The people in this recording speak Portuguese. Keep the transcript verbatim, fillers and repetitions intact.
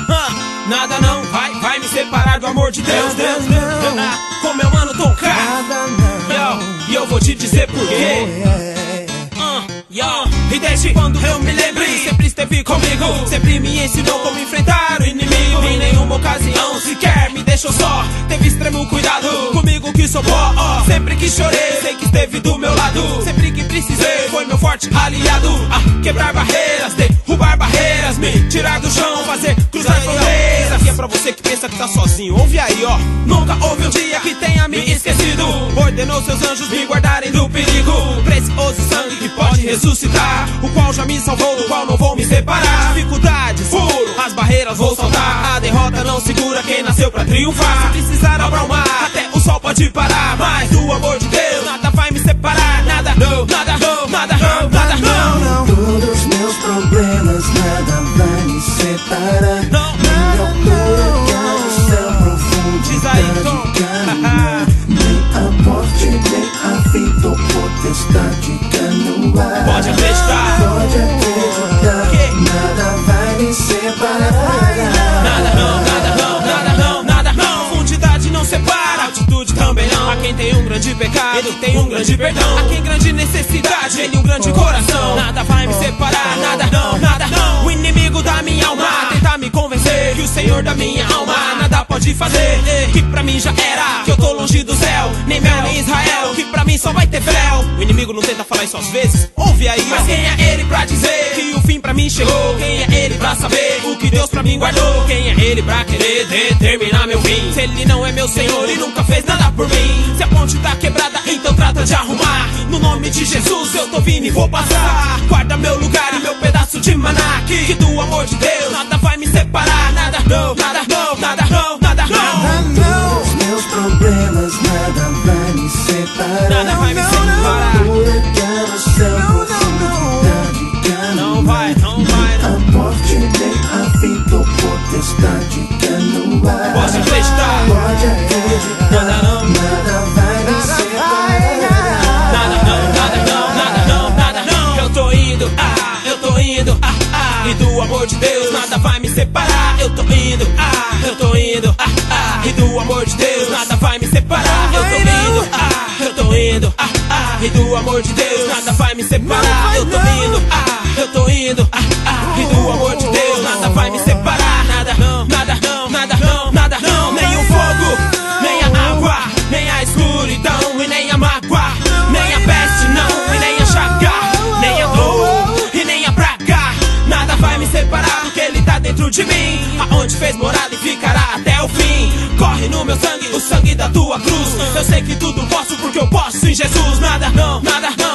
Nada não vai, vai me separar do amor de Deus, Deus, Deus, Deus. Com meu mano Tom K. E eu vou te dizer por quê. E desde quando eu me lembrei, sempre esteve comigo, sempre me ensinou como enfrentar o inimigo. Em nenhuma ocasião sequer me deixou só, teve extremo cuidado comigo que sou pó. Sempre que chorei, sei que esteve do meu lado. Sempre que precisei, foi meu forte aliado. A quebrar barreiras, derrubar barreiras, me tirar do chão, fazer cruzar fronteiras. Aqui é pra você que pensa que tá sozinho, ouve aí ó. Nunca houve um dia que tenha me esquecido. Ordenou seus anjos me guardarem do perigo. Precioso sangue que pode ressuscitar, o qual já me salvou, do qual não vou me separar. Dificuldades, furo, as barreiras vou saltar. A derrota não segura quem nasceu pra triunfar. Se precisar abra o mar, até o sol pode parar. Mas do amor de Deus, nada vai me separar. Nada, não, nada, não, nada, não, nada, não, não. Todos meus problemas, nada vai me separar. Não, não, não, não. Céu profundo, diz aí, Tom. Nem a morte, nem a vida ou potestade que no ar. Pode acreditar, pode acreditar que nada vai me separar. Nada não, nada não, nada não, nada não. Profundidade não separa, altitude também não. A quem tem um grande pecado, ele tem um grande perdão. A quem grande necessidade, ele um grande coração. Nada vai me separar, nada não, nada não. O inimigo da minha alma tenta me convencer que o Senhor da minha alma nada pode fazer. Que pra mim já era, que eu tô longe do céu. Nem mel, nem Israel, que pra mim só vai ter fel. O inimigo não tenta falar isso às vezes, ouve aí. Mas quem é ele pra dizer que o fim pra mim chegou? Quem é ele pra saber o que Deus pra mim guardou? Quem é ele pra querer determinar meu fim? Se ele não é meu Senhor e nunca fez nada por mim. Se a ponte tá quebrada, então trata de arrumar. No nome de Jesus eu tô vindo e vou passar. Guarda meu lugar e meu pedaço de maná. Que, que do amor de Deus nada vai me separar. Nada, não, nada, não, nada, não, nada, não. Os meus problemas, nada vai me separar. Nada vai me separar. Huracão, o céu, profundidade que não vai, não vai, não. A morte nem a vida ou potestade que no ar. Pode acreditar, pode acreditar. Nada não, nada vai me separar. Nada não, nada não, nada não, nada não. Eu tô indo, ah, eu tô indo, ah, ah. E do amor de Deus nada vai me separar. Eu tô indo, ah, eu tô indo, ah, ah. E do amor de Deus nada vai me separar. Eu tô indo, ah, eu tô indo, ah, ah. E do amor de Deus nada vai me separar. Eu tô indo, ah, eu tô indo, ah, ah. E do amor de Deus nada vai me separar. Nada, não, nada, não, nada, não, nada, não. Nem o fogo, nem a água, nem a escuridão e nem a mágoa, nem a peste não, e nem a chaga, nem a dor e nem a praga. Nada vai me separar porque ele tá dentro de mim, aonde fez morada e ficará até o fim. Corre no meu sangue, o sangue da tua cruz. Eu sei que tudo posso porque eu posso em Jesus. Nada, não, nada, não.